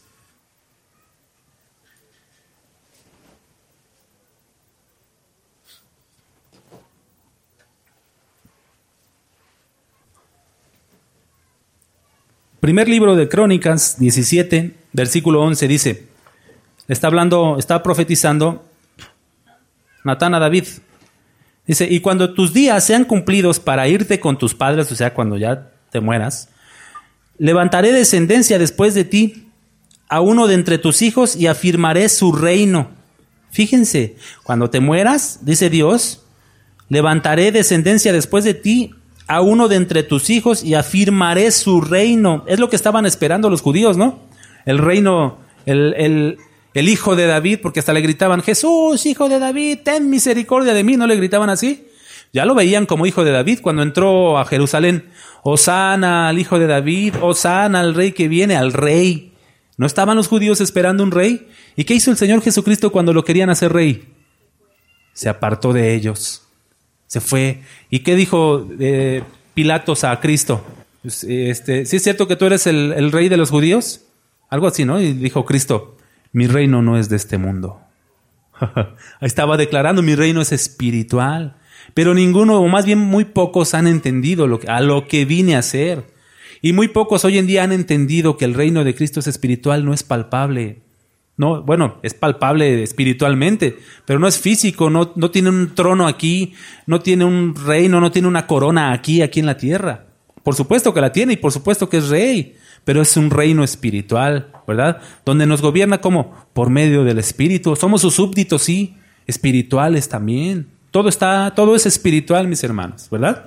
Primer libro de Crónicas 17, versículo 11 dice, está profetizando Natán a David. Dice, y cuando tus días sean cumplidos para irte con tus padres, o sea, cuando ya te mueras, levantaré descendencia después de ti a uno de entre tus hijos y afirmaré su reino. Fíjense, cuando te mueras, dice Dios, levantaré descendencia después de ti a uno de entre tus hijos y afirmaré su reino. Es lo que estaban esperando los judíos, ¿no? El reino, el hijo de David, porque hasta le gritaban, Jesús, hijo de David, ten misericordia de mí. ¿No le gritaban así? Ya lo veían como hijo de David cuando entró a Jerusalén. Hosana al hijo de David, Hosana al rey que viene, al rey. ¿No estaban los judíos esperando un rey? ¿Y qué hizo el Señor Jesucristo cuando lo querían hacer rey? Se apartó de ellos. Se fue. ¿Y qué dijo Pilatos a Cristo? Pues, ¿sí es cierto que tú eres el rey de los judíos? Algo así, ¿no? Y dijo Cristo, mi reino no es de este mundo. Estaba declarando, mi reino es espiritual. Pero ninguno, o más bien muy pocos han entendido a lo que vine a hacer. Y muy pocos hoy en día han entendido que el reino de Cristo es espiritual, no es palpable. No, bueno, es palpable espiritualmente, pero no es físico, no tiene un trono aquí, no tiene un reino, no tiene una corona aquí en la tierra. Por supuesto que la tiene y por supuesto que es rey, pero es un reino espiritual, ¿verdad? Donde nos gobierna como por medio del Espíritu. Somos sus súbditos, sí, espirituales también. Todo es espiritual, mis hermanos, ¿verdad?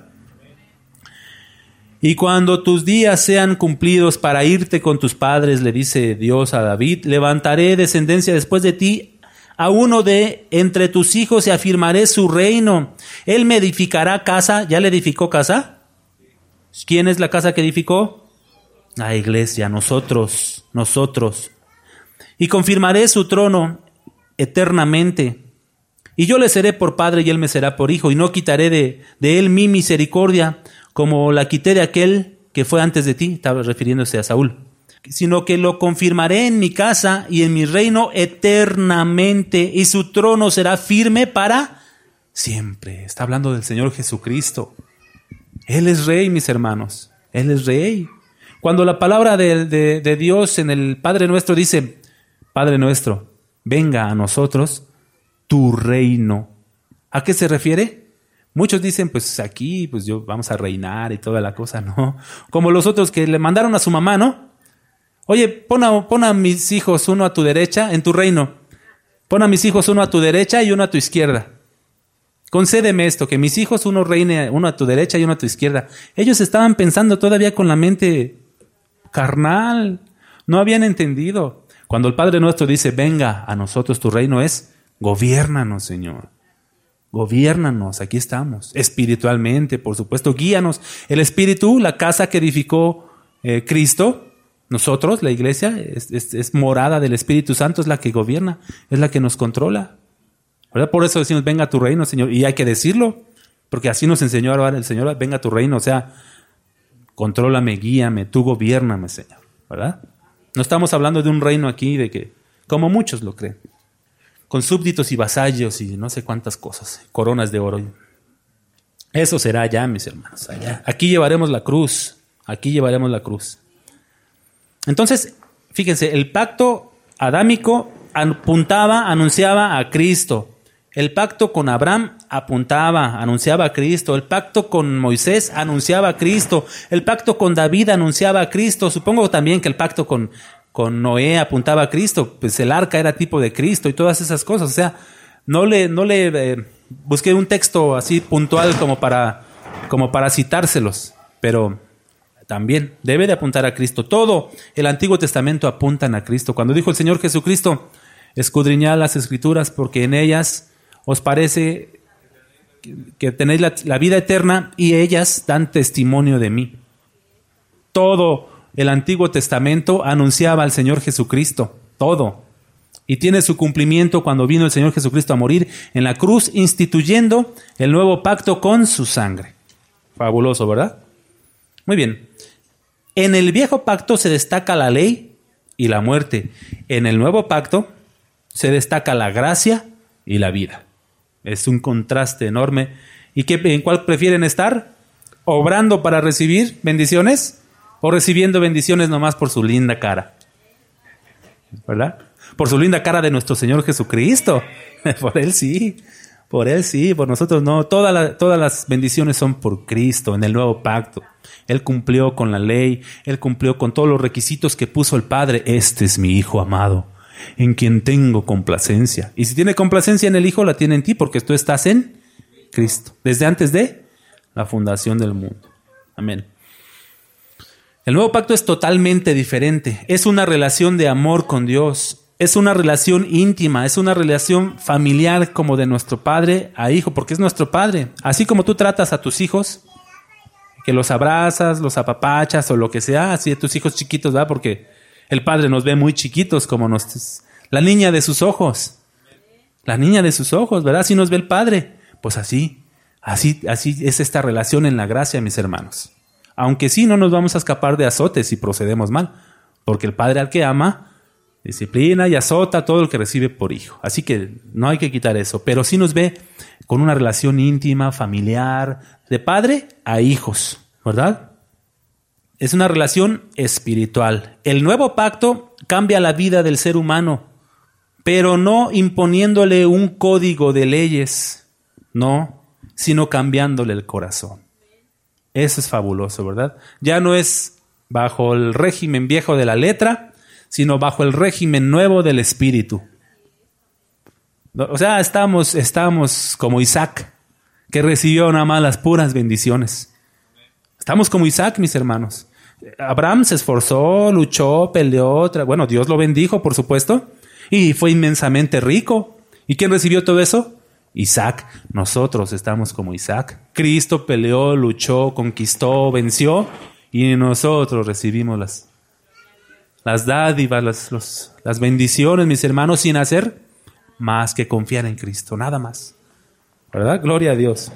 Y cuando tus días sean cumplidos para irte con tus padres, le dice Dios a David, levantaré descendencia después de ti a uno de entre tus hijos y afirmaré su reino. Él me edificará casa. ¿Ya le edificó casa? ¿Quién es la casa que edificó? La iglesia, nosotros. Y confirmaré su trono eternamente. Y yo le seré por padre y él me será por hijo. Y no quitaré de él mi misericordia, como la quité de aquel que fue antes de ti, estaba refiriéndose a Saúl, sino que lo confirmaré en mi casa y en mi reino eternamente, y su trono será firme para siempre. Está hablando del Señor Jesucristo. Él es rey, mis hermanos, Él es rey. Cuando la palabra de Dios en el Padre Nuestro dice, Padre Nuestro, venga a nosotros tu reino, ¿a qué se refiere? Muchos dicen, pues aquí, pues vamos a reinar y toda la cosa, ¿no? Como los otros que le mandaron a su mamá, ¿no? Oye, pon a mis hijos uno a tu derecha en tu reino. Pon a mis hijos uno a tu derecha y uno a tu izquierda. Concédeme esto, que mis hijos uno reine, uno a tu derecha y uno a tu izquierda. Ellos estaban pensando todavía con la mente carnal. No habían entendido. Cuando el Padre Nuestro dice, venga a nosotros tu reino, es, gobiérnanos, Señor. Gobiérnanos, aquí estamos, espiritualmente, por supuesto, guíanos. El Espíritu, la casa que edificó Cristo, nosotros, la iglesia, es morada del Espíritu Santo, es la que gobierna, es la que nos controla, ¿verdad? Por eso decimos, venga a tu reino, Señor, y hay que decirlo, porque así nos enseñó ahora el Señor, venga a tu reino, o sea, contrólame, guíame, tú gobiérname, Señor, ¿verdad? No estamos hablando de un reino aquí de que, como muchos lo creen, con súbditos y vasallos y no sé cuántas cosas, coronas de oro. Eso será allá, mis hermanos, allá. Aquí llevaremos la cruz, Entonces, fíjense, el pacto adámico anunciaba a Cristo. El pacto con Abraham anunciaba a Cristo. El pacto con Moisés anunciaba a Cristo. El pacto con David anunciaba a Cristo. Supongo también que el pacto con Noé apuntaba a Cristo. Pues el arca era tipo de Cristo y todas esas cosas. O sea, no le busqué un texto así puntual como para citárselos. Pero también debe de apuntar a Cristo. Todo el Antiguo Testamento apuntan a Cristo. Cuando dijo el Señor Jesucristo, escudriñad las Escrituras porque en ellas os parece que tenéis la vida eterna y ellas dan testimonio de mí. Todo el Antiguo Testamento anunciaba al Señor Jesucristo, todo. Y tiene su cumplimiento cuando vino el Señor Jesucristo a morir en la cruz, instituyendo el nuevo pacto con su sangre. Fabuloso, ¿verdad? Muy bien. En el viejo pacto se destaca la ley y la muerte. En el nuevo pacto se destaca la gracia y la vida. Es un contraste enorme. ¿Y en cuál prefieren estar? ¿Obrando para recibir bendiciones o recibiendo bendiciones nomás por su linda cara? ¿Verdad? Por su linda cara de nuestro Señor Jesucristo. Por Él sí, por nosotros no. Todas las bendiciones son por Cristo en el nuevo pacto. Él cumplió con la ley, Él cumplió con todos los requisitos que puso el Padre. Este es mi Hijo amado, en quien tengo complacencia. Y si tiene complacencia en el Hijo, la tiene en ti, porque tú estás en Cristo, desde antes de la fundación del mundo. Amén. El nuevo pacto es totalmente diferente. Es una relación de amor con Dios. Es una relación íntima, es una relación familiar como de nuestro padre a hijo, porque es nuestro padre. Así como tú tratas a tus hijos, que los abrazas, los apapachas o lo que sea, así de tus hijos chiquitos, ¿verdad? Porque el Padre nos ve muy chiquitos, como la niña de sus ojos. La niña de sus ojos, ¿verdad? Así nos ve el Padre. Pues así es esta relación en la gracia, mis hermanos. Aunque sí, no nos vamos a escapar de azotes si procedemos mal, porque el Padre al que ama disciplina y azota a todo el que recibe por hijo. Así que no hay que quitar eso, pero sí nos ve con una relación íntima, familiar, de padre a hijos, ¿verdad? Es una relación espiritual. El nuevo pacto cambia la vida del ser humano, pero no imponiéndole un código de leyes, no, sino cambiándole el corazón. Eso es fabuloso, ¿verdad? Ya no es bajo el régimen viejo de la letra, sino bajo el régimen nuevo del espíritu. O sea, estamos como Isaac, que recibió nada más las puras bendiciones. Estamos como Isaac, mis hermanos. Abraham se esforzó, luchó, peleó. Bueno, Dios lo bendijo, por supuesto, y fue inmensamente rico. ¿Y quién recibió todo eso? Isaac. Nosotros estamos como Isaac. Cristo peleó, luchó, conquistó, venció, y nosotros recibimos las dádivas, las bendiciones, mis hermanos, sin hacer más que confiar en Cristo, nada más. ¿Verdad? Gloria a Dios.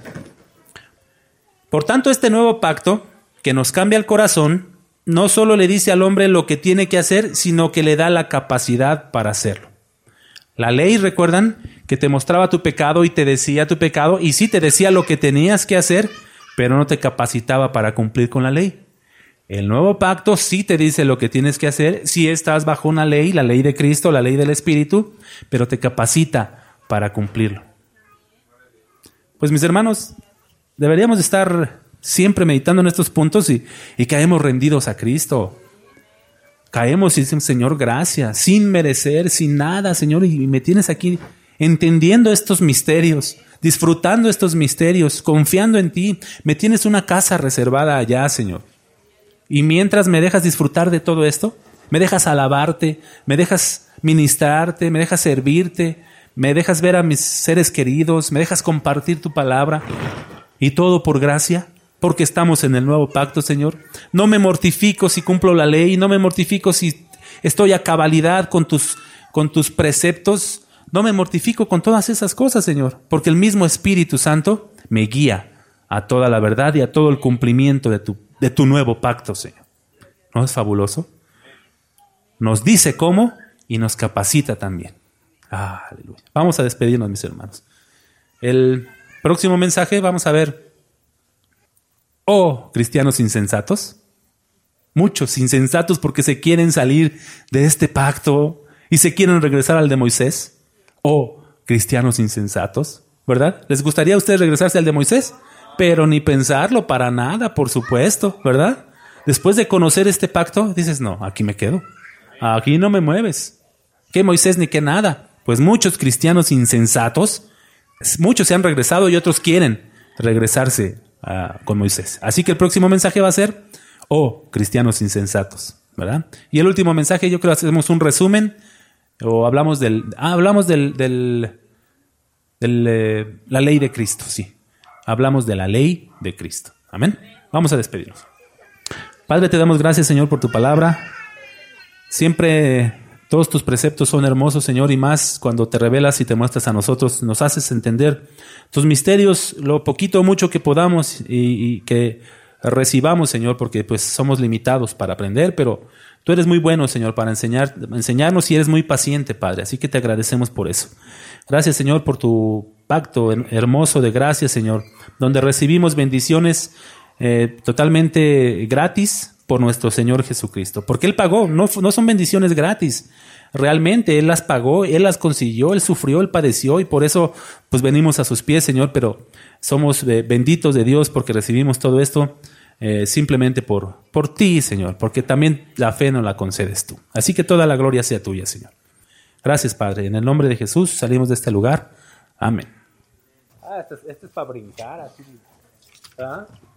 Por tanto, este nuevo pacto, que nos cambia el corazón, no solo le dice al hombre lo que tiene que hacer, sino que le da la capacidad para hacerlo. La ley, ¿recuerdan? Que te mostraba tu pecado y te decía tu pecado, y sí te decía lo que tenías que hacer, pero no te capacitaba para cumplir con la ley. El nuevo pacto sí te dice lo que tienes que hacer, sí estás bajo una ley, la ley de Cristo, la ley del Espíritu, pero te capacita para cumplirlo. Pues mis hermanos, deberíamos estar siempre meditando en estos puntos y caemos rendidos a Cristo. Caemos y decimos, Señor, gracias, sin merecer, sin nada, Señor, y me tienes aquí entendiendo estos misterios, disfrutando estos misterios, confiando en ti. Me tienes una casa reservada allá, Señor. Y mientras me dejas disfrutar de todo esto, me dejas alabarte, me dejas ministrarte, me dejas servirte, me dejas ver a mis seres queridos, me dejas compartir tu palabra, y todo por gracia, porque estamos en el nuevo pacto, Señor. No me mortifico si cumplo la ley, no me mortifico si estoy a cabalidad con tus preceptos, no me mortifico con todas esas cosas, Señor, porque el mismo Espíritu Santo me guía a toda la verdad y a todo el cumplimiento de tu nuevo pacto, Señor. ¿No es fabuloso? Nos dice cómo y nos capacita también. Aleluya. Vamos a despedirnos, mis hermanos. El próximo mensaje vamos a ver, cristianos insensatos, muchos insensatos porque se quieren salir de este pacto y se quieren regresar al de Moisés. cristianos insensatos, ¿verdad? ¿Les gustaría a ustedes regresarse al de Moisés? Pero ni pensarlo para nada, por supuesto, ¿verdad? Después de conocer este pacto, dices, no, aquí me quedo. Aquí no me mueves. ¿Qué Moisés ni qué nada? Pues muchos cristianos insensatos, muchos se han regresado y otros quieren regresarse con Moisés. Así que el próximo mensaje va a ser, cristianos insensatos, ¿verdad? Y el último mensaje, yo creo que hacemos un resumen, o hablamos la ley de Cristo, sí. Hablamos de la ley de Cristo. Amén. Vamos a despedirnos. Padre, te damos gracias, Señor, por tu palabra. Siempre todos tus preceptos son hermosos, Señor, y más cuando te revelas y te muestras a nosotros, nos haces entender tus misterios, lo poquito o mucho que podamos y que recibamos, Señor, porque pues somos limitados para aprender, pero tú eres muy bueno, Señor, para enseñarnos y eres muy paciente, Padre, así que te agradecemos por eso. Gracias, Señor, por tu pacto hermoso de gracia, Señor, donde recibimos bendiciones totalmente gratis por nuestro Señor Jesucristo, porque Él pagó, no son bendiciones gratis, realmente Él las pagó, Él las consiguió, Él sufrió, Él padeció y por eso pues venimos a sus pies, Señor, pero somos benditos de Dios porque recibimos todo esto simplemente por ti, Señor, porque también la fe nos la concedes tú. Así que toda la gloria sea tuya, Señor. Gracias, Padre. En el nombre de Jesús salimos de este lugar. Amén. Este es para brincar, así. ¿Ah?